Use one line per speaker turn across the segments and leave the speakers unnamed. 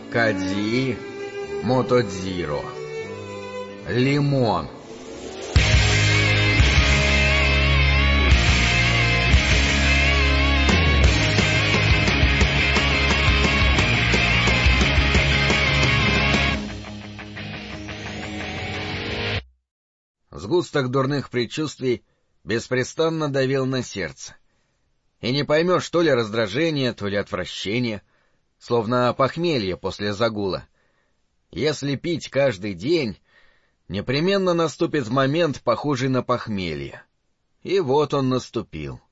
Кади Мотодзиро. Лимон. Сгусток дурных предчувствий беспрестанно давил на сердце. И не поймешь, то ли раздражение, то ли отвращение, словно похмелье после загула. Если пить каждый день, непременно наступит момент, похожий на похмелье. И вот он наступил.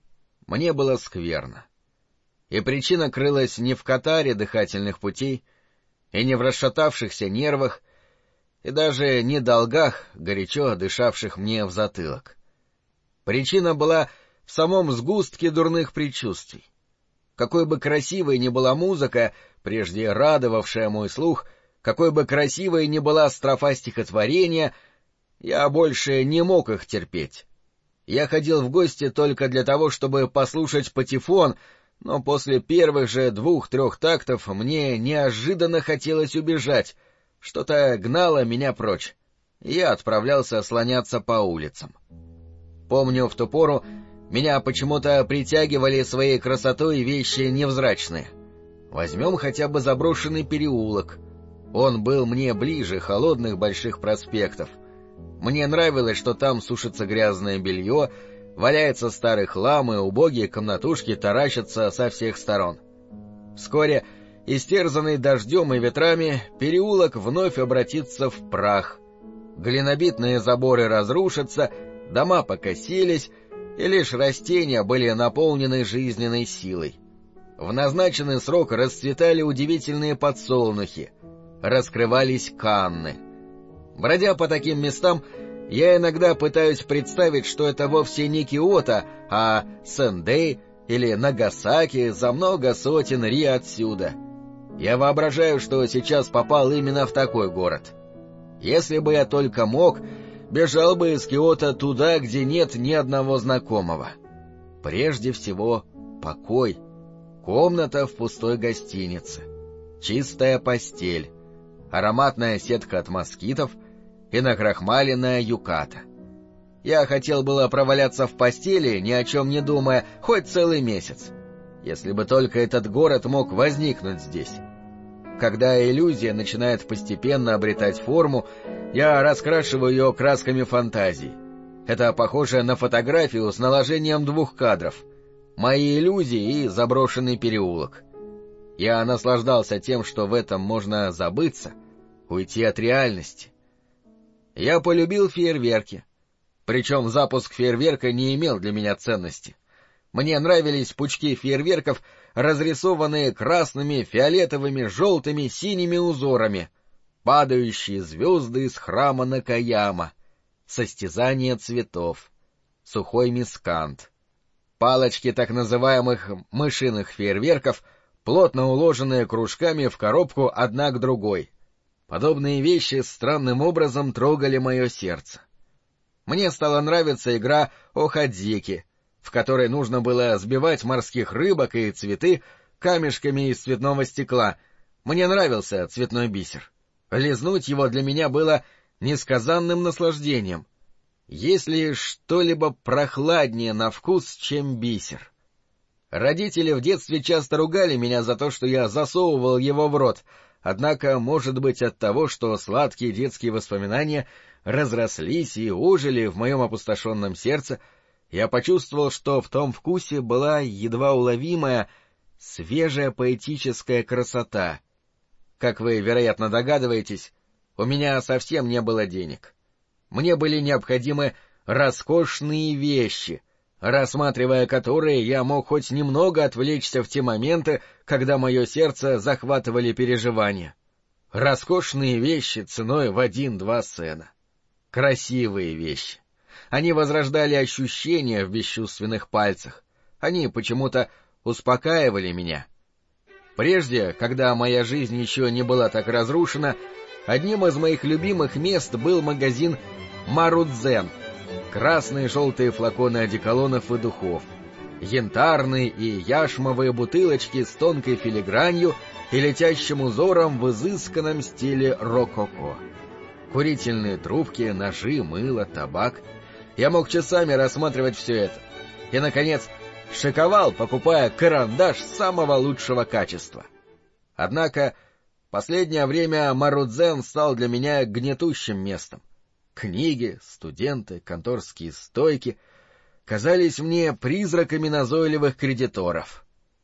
Мне было скверно. И причина крылась не в катаре дыхательных путей, и не в расшатавшихся нервах, и даже не долгах, горячо дышавших мне в затылок. Причина была в самом сгустке дурных предчувствий. Какой бы красивой ни была музыка, прежде радовавшая мой слух, какой бы красивой ни была строфа стихотворения, я больше не мог их терпеть. Я ходил в гости только для того, чтобы послушать патефон, но после первых же 2-3 тактов мне неожиданно хотелось убежать, что-то гнало меня прочь. Я отправлялся слоняться по улицам. Помню, в ту пору меня почему-то притягивали своей красотой вещи невзрачные. Возьмем хотя бы заброшенный переулок. Он был мне ближе холодных больших проспектов. Мне нравилось, что там сушится грязное белье, валяется старый хлам, и убогие комнатушки таращатся со всех сторон. Вскоре, истерзанный дождем и ветрами, переулок вновь обратится в прах. Глинобитные заборы разрушатся, дома покосились, и лишь растения были наполнены жизненной силой. В назначенный срок расцветали удивительные подсолнухи, раскрывались канны. Бродя по таким местам, я иногда пытаюсь представить, что это вовсе не Киото, а Сэндэй или Нагасаки за много сотен ри отсюда. Я воображаю, что сейчас попал именно в такой город. Если бы я только мог, бежал бы из Киото туда, где нет ни одного знакомого. Прежде всего, покой. Комната в пустой гостинице. Чистая постель. Ароматная сетка от москитов и накрахмаленная юката. Я хотел было проваляться в постели, ни о чем не думая, хоть целый месяц. Если бы только этот город мог возникнуть здесь. Когда иллюзия начинает постепенно обретать форму, я раскрашиваю ее красками фантазии. Это похоже на фотографию с наложением 2 кадров. Мои иллюзии и заброшенный переулок. Я наслаждался тем, что в этом можно забыться, уйти от реальности. Я полюбил фейерверки. Причем запуск фейерверка не имел для меня ценности. Мне нравились пучки фейерверков, разрисованные красными, фиолетовыми, желтыми, синими узорами, падающие звезды из храма Накаяма, состязание цветов, сухой мискант, палочки так называемых мышиных фейерверков, плотно уложенные кружками в коробку одна к другой. Подобные вещи странным образом трогали мое сердце. Мне стала нравиться игра Охадзики, в которой нужно было сбивать морских рыбок и цветы камешками из цветного стекла. Мне нравился цветной бисер. Лизнуть его для меня было несказанным наслаждением. Есть ли что-либо прохладнее на вкус, чем бисер? Родители в детстве часто ругали меня за то, что я засовывал его в рот, однако, может быть, от того, что сладкие детские воспоминания разрослись и ожили в моем опустошенном сердце, я почувствовал, что в том вкусе была едва уловимая, свежая поэтическая красота. Как вы, вероятно, догадываетесь, у меня совсем не было денег. Мне были необходимы роскошные вещи, рассматривая которые я мог хоть немного отвлечься в те моменты, когда мое сердце захватывали переживания. Роскошные вещи ценой в 1-2 сена. Красивые вещи. Они возрождали ощущения в бесчувственных пальцах. Они почему-то успокаивали меня. Прежде, когда моя жизнь еще не была так разрушена, одним из моих любимых мест был магазин Марудзен. Красные и желтые флаконы одеколонов и духов, янтарные и яшмовые бутылочки с тонкой филигранью и летящим узором в изысканном стиле рококо. Курительные трубки, ножи, мыло, табак. Я мог часами рассматривать все это. И, наконец, шиковал, покупая карандаш самого лучшего качества. Однако, последнее время Марудзен стал для меня гнетущим местом. Книги, студенты, конторские стойки казались мне призраками назойливых кредиторов.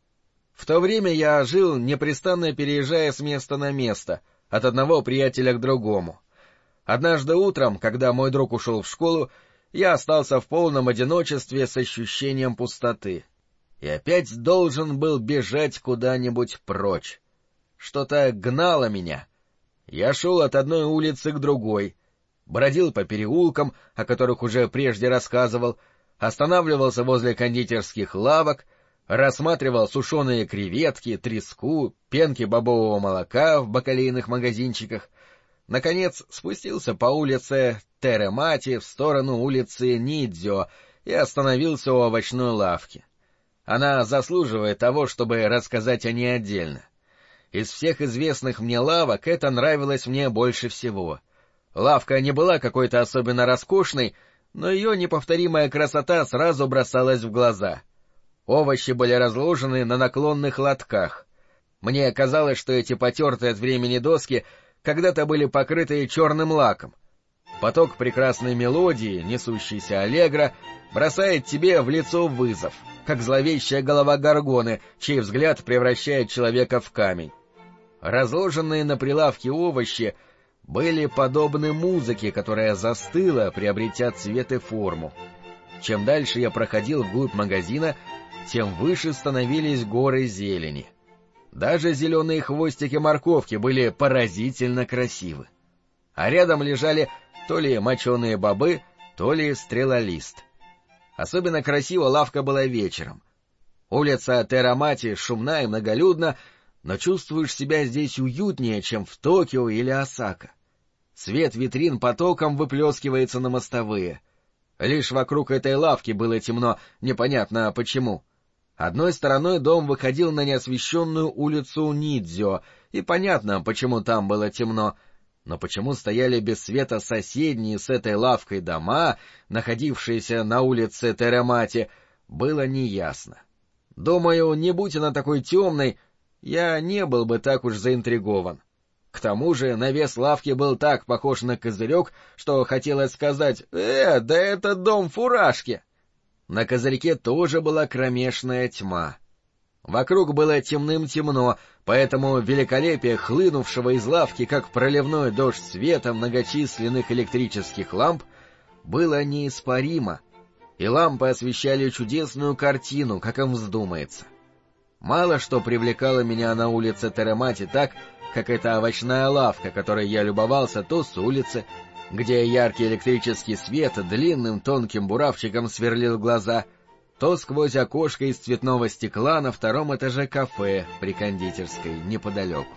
В то время я жил, непрестанно переезжая с места на место, от одного приятеля к другому. Однажды утром, когда мой друг ушел в школу, я остался в полном одиночестве с ощущением пустоты. И опять должен был бежать куда-нибудь прочь. Что-то гнало меня. Я шел от одной улицы к другой, бродил по переулкам, о которых уже прежде рассказывал, останавливался возле кондитерских лавок, рассматривал сушеные креветки, треску, пенки бобового молока в бакалейных магазинчиках, наконец спустился по улице Теремати в сторону улицы Нидзё и остановился у овощной лавки. Она заслуживает того, чтобы рассказать о ней отдельно. Из всех известных мне лавок это нравилось мне больше всего. Лавка не была какой-то особенно роскошной, но ее неповторимая красота сразу бросалась в глаза. Овощи были разложены на наклонных лотках. Мне казалось, что эти потертые от времени доски когда-то были покрыты черным лаком. Поток прекрасной мелодии, несущийся аллегро, бросает тебе в лицо вызов, как зловещая голова горгоны, чей взгляд превращает человека в камень. Разложенные на прилавке овощи были подобны музыке, которая застыла, приобретя цвет и форму. Чем дальше я проходил вглубь магазина, тем выше становились горы зелени. Даже зеленые хвостики морковки были поразительно красивы. А рядом лежали то ли моченые бобы, то ли стрелолист. Особенно красиво лавка была вечером. Улица Теремати шумна и многолюдна, но чувствуешь себя здесь уютнее, чем в Токио или Осака. Свет витрин потоком выплескивается на мостовые. Лишь вокруг этой лавки было темно, непонятно почему. Одной стороной дом выходил на неосвещенную улицу Нидзё, и понятно, почему там было темно, но почему стояли без света соседние с этой лавкой дома, находившиеся на улице Теремати, было неясно. Думаю, не будь она такой темной, я не был бы так уж заинтригован. К тому же навес лавки был так похож на козырек, что хотелось сказать да это дом фуражки!» На козырьке тоже была кромешная тьма. Вокруг было темным-темно, поэтому великолепие хлынувшего из лавки, как проливной дождь света многочисленных электрических ламп, было неиспаримо, и лампы освещали чудесную картину, как им вздумается. Мало что привлекало меня на улице Теремати так, как эта овощная лавка, которой я любовался то с улицы, где яркий электрический свет длинным тонким буравчиком сверлил глаза, то сквозь окошко из цветного стекла на втором этаже кафе при кондитерской неподалеку.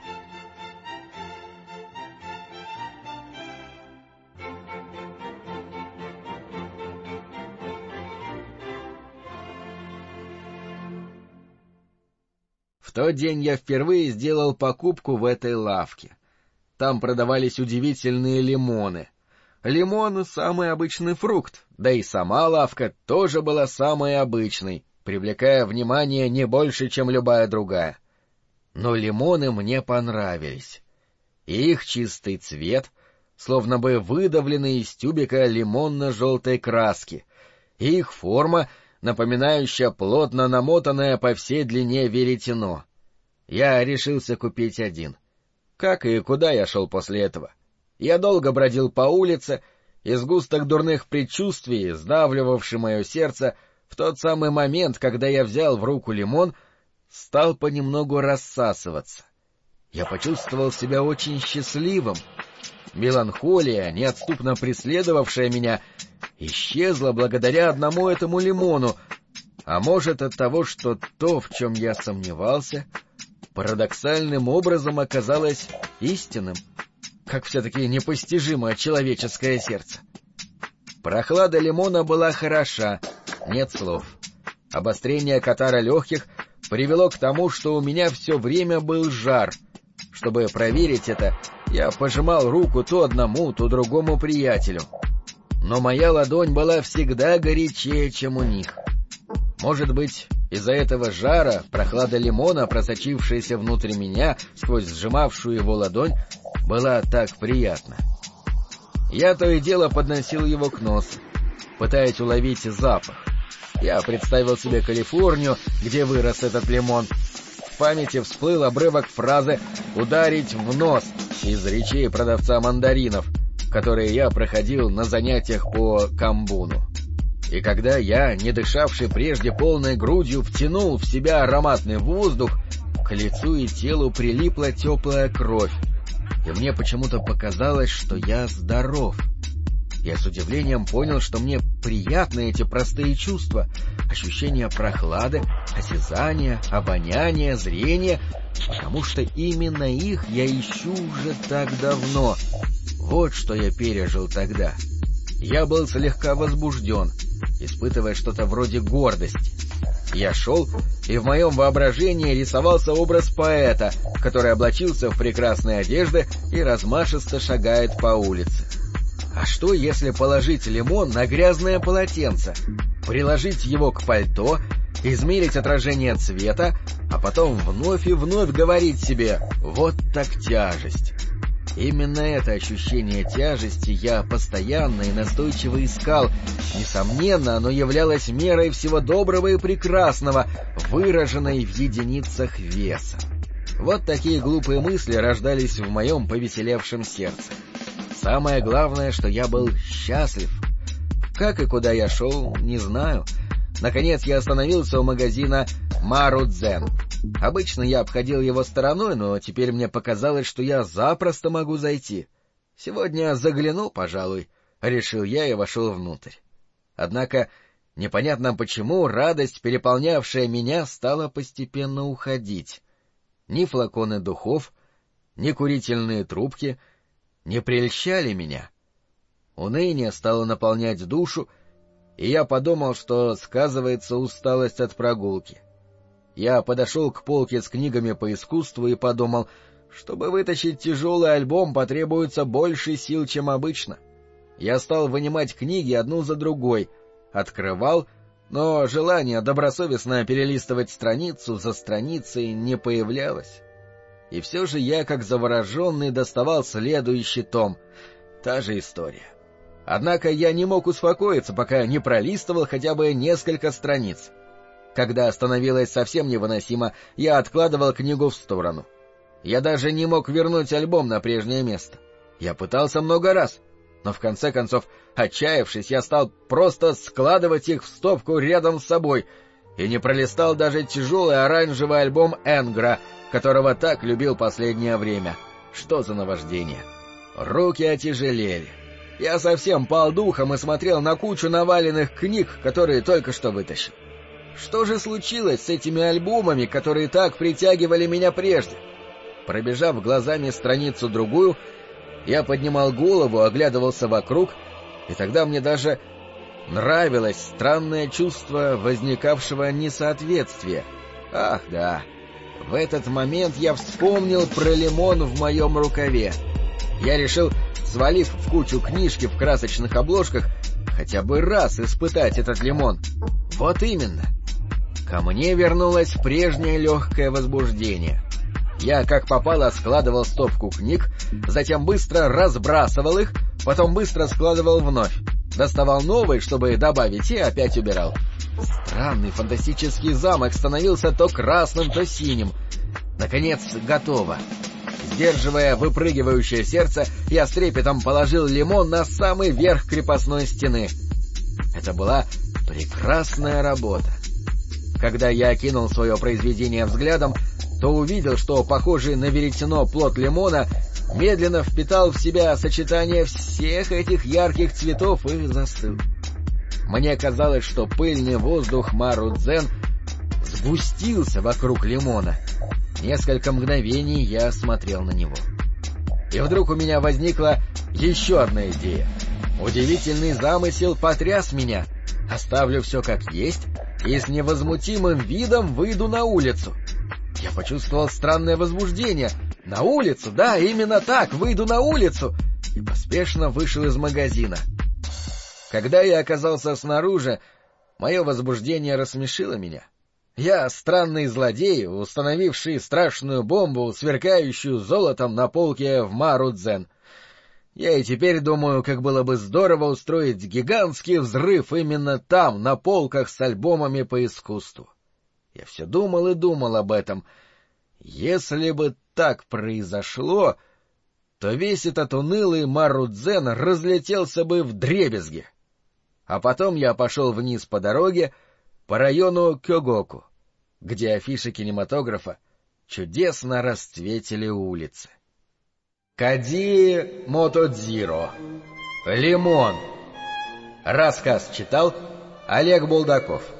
В тот день я впервые сделал покупку в этой лавке. Там продавались удивительные лимоны. Лимон — самый обычный фрукт, да и сама лавка тоже была самой обычной, привлекая внимание не больше, чем любая другая. Но лимоны мне понравились. И их чистый цвет, словно бы выдавленный из тюбика лимонно-желтой краски, и их форма, напоминающая плотно намотанное по всей длине веретено. Я решился купить один. Как и куда я шел после этого? Я долго бродил по улице, и сгусток дурных предчувствий, сдавливавший мое сердце, в тот самый момент, когда я взял в руку лимон, стал понемногу рассасываться. Я почувствовал себя очень счастливым. Меланхолия, неотступно преследовавшая меня, исчезла благодаря одному этому лимону, а может от того, что то, в чем я сомневался, парадоксальным образом оказалось истинным. Как все-таки непостижимо человеческое сердце. Прохлада лимона была хороша, нет слов. Обострение катара легких привело к тому, что у меня все время был жар. Чтобы проверить это, я пожимал руку то одному, то другому приятелю. Но моя ладонь была всегда горячее, чем у них. Может быть, из-за этого жара прохлада лимона, просочившаяся внутрь меня сквозь сжимавшую его ладонь, была так приятна. Я то и дело подносил его к носу, пытаясь уловить запах. Я представил себе Калифорнию, где вырос этот лимон. В памяти всплыл обрывок фразы «ударить в нос» из речей продавца мандаринов, которые я проходил на занятиях по камбуну. И когда я, не дышавший прежде полной грудью, втянул в себя ароматный воздух, к лицу и телу прилипла теплая кровь, и мне почему-то показалось, что я здоров. Я с удивлением понял, что мне приятны эти простые чувства, ощущение прохлады, осязания, обоняния, зрения, потому что именно их я ищу уже так давно. Вот что я пережил тогда. Я был слегка возбужден, испытывая что-то вроде гордости. Я шел, и в моем воображении рисовался образ поэта, который облачился в прекрасные одежды и размашисто шагает по улице. А что, если положить лимон на грязное полотенце, приложить его к пальто, измерить отражение цвета, а потом вновь и вновь говорить себе «вот так тяжесть». Именно это ощущение тяжести я постоянно и настойчиво искал. Несомненно, оно являлось мерой всего доброго и прекрасного, выраженной в единицах веса. Вот такие глупые мысли рождались в моем повеселевшем сердце. Самое главное, что я был счастлив. Как и куда я шел, не знаю. Наконец я остановился у магазина Марудзен. Обычно я обходил его стороной, но теперь мне показалось, что я запросто могу зайти. Сегодня загляну, пожалуй, — решил я и вошел внутрь. Однако, непонятно почему, радость, переполнявшая меня, стала постепенно уходить. Ни флаконы духов, ни курительные трубки не прельщали меня. Уныние стало наполнять душу, и я подумал, что сказывается усталость от прогулки. Я подошел к полке с книгами по искусству и подумал, чтобы вытащить тяжелый альбом, потребуется больше сил, чем обычно. Я стал вынимать книги одну за другой, открывал, но желание добросовестно перелистывать страницу за страницей не появлялось. И все же я, как завороженный, доставал следующий том. Та же история. Однако я не мог успокоиться, пока не пролистывал хотя бы несколько страниц. Когда становилось совсем невыносимо, я откладывал книгу в сторону. Я даже не мог вернуть альбом на прежнее место. Я пытался много раз, но в конце концов, отчаявшись, я стал просто складывать их в стопку рядом с собой и не пролистал даже тяжелый оранжевый альбом Энгра, которого так любил последнее время. Что за наваждение! Руки отяжелели. Я совсем пал духом и смотрел на кучу наваленных книг, которые только что вытащил. Что же случилось с этими альбомами, которые так притягивали меня прежде? Пробежав глазами страницу-другую, я поднимал голову, оглядывался вокруг, и тогда мне даже нравилось странное чувство возникавшего несоответствия. Ах, да, в этот момент я вспомнил про лимон в моем рукаве. Я решил, свалив в кучу книжки в красочных обложках, хотя бы раз испытать этот лимон. Вот именно. Ко мне вернулось прежнее легкое возбуждение. Я как попало складывал стопку книг, затем быстро разбрасывал их, потом быстро складывал вновь, доставал новый, чтобы добавить, и опять убирал. Странный фантастический замок становился то красным, то синим. Наконец, готово. Сдерживая выпрыгивающее сердце, я с трепетом положил лимон на самый верх крепостной стены. Это была прекрасная работа. Когда я окинул свое произведение взглядом, то увидел, что похожий на веретено плод лимона медленно впитал в себя сочетание всех этих ярких цветов и застыл. Мне казалось, что пыльный воздух Марудзен сгустился вокруг лимона. Несколько мгновений я смотрел на него. И вдруг у меня возникла еще одна идея. Удивительный замысел потряс меня. Оставлю все как есть, и с невозмутимым видом выйду на улицу. Я почувствовал странное возбуждение. На улицу, да, именно так, выйду на улицу, и поспешно вышел из магазина. Когда я оказался снаружи, мое возбуждение рассмешило меня. Я странный злодей, установивший страшную бомбу, сверкающую золотом на полке в Марудзен. Я и теперь думаю, как было бы здорово устроить гигантский взрыв именно там, на полках с альбомами по искусству. Я все думал и думал об этом. Если бы так произошло, то весь этот унылый Марудзен разлетелся бы вдребезги. А потом я пошел вниз по дороге, по району Кёгоку, где афиши кинематографа чудесно расцветили улицы. Кади Мотодзиро. Лимон. Рассказ читал Олег Булдаков.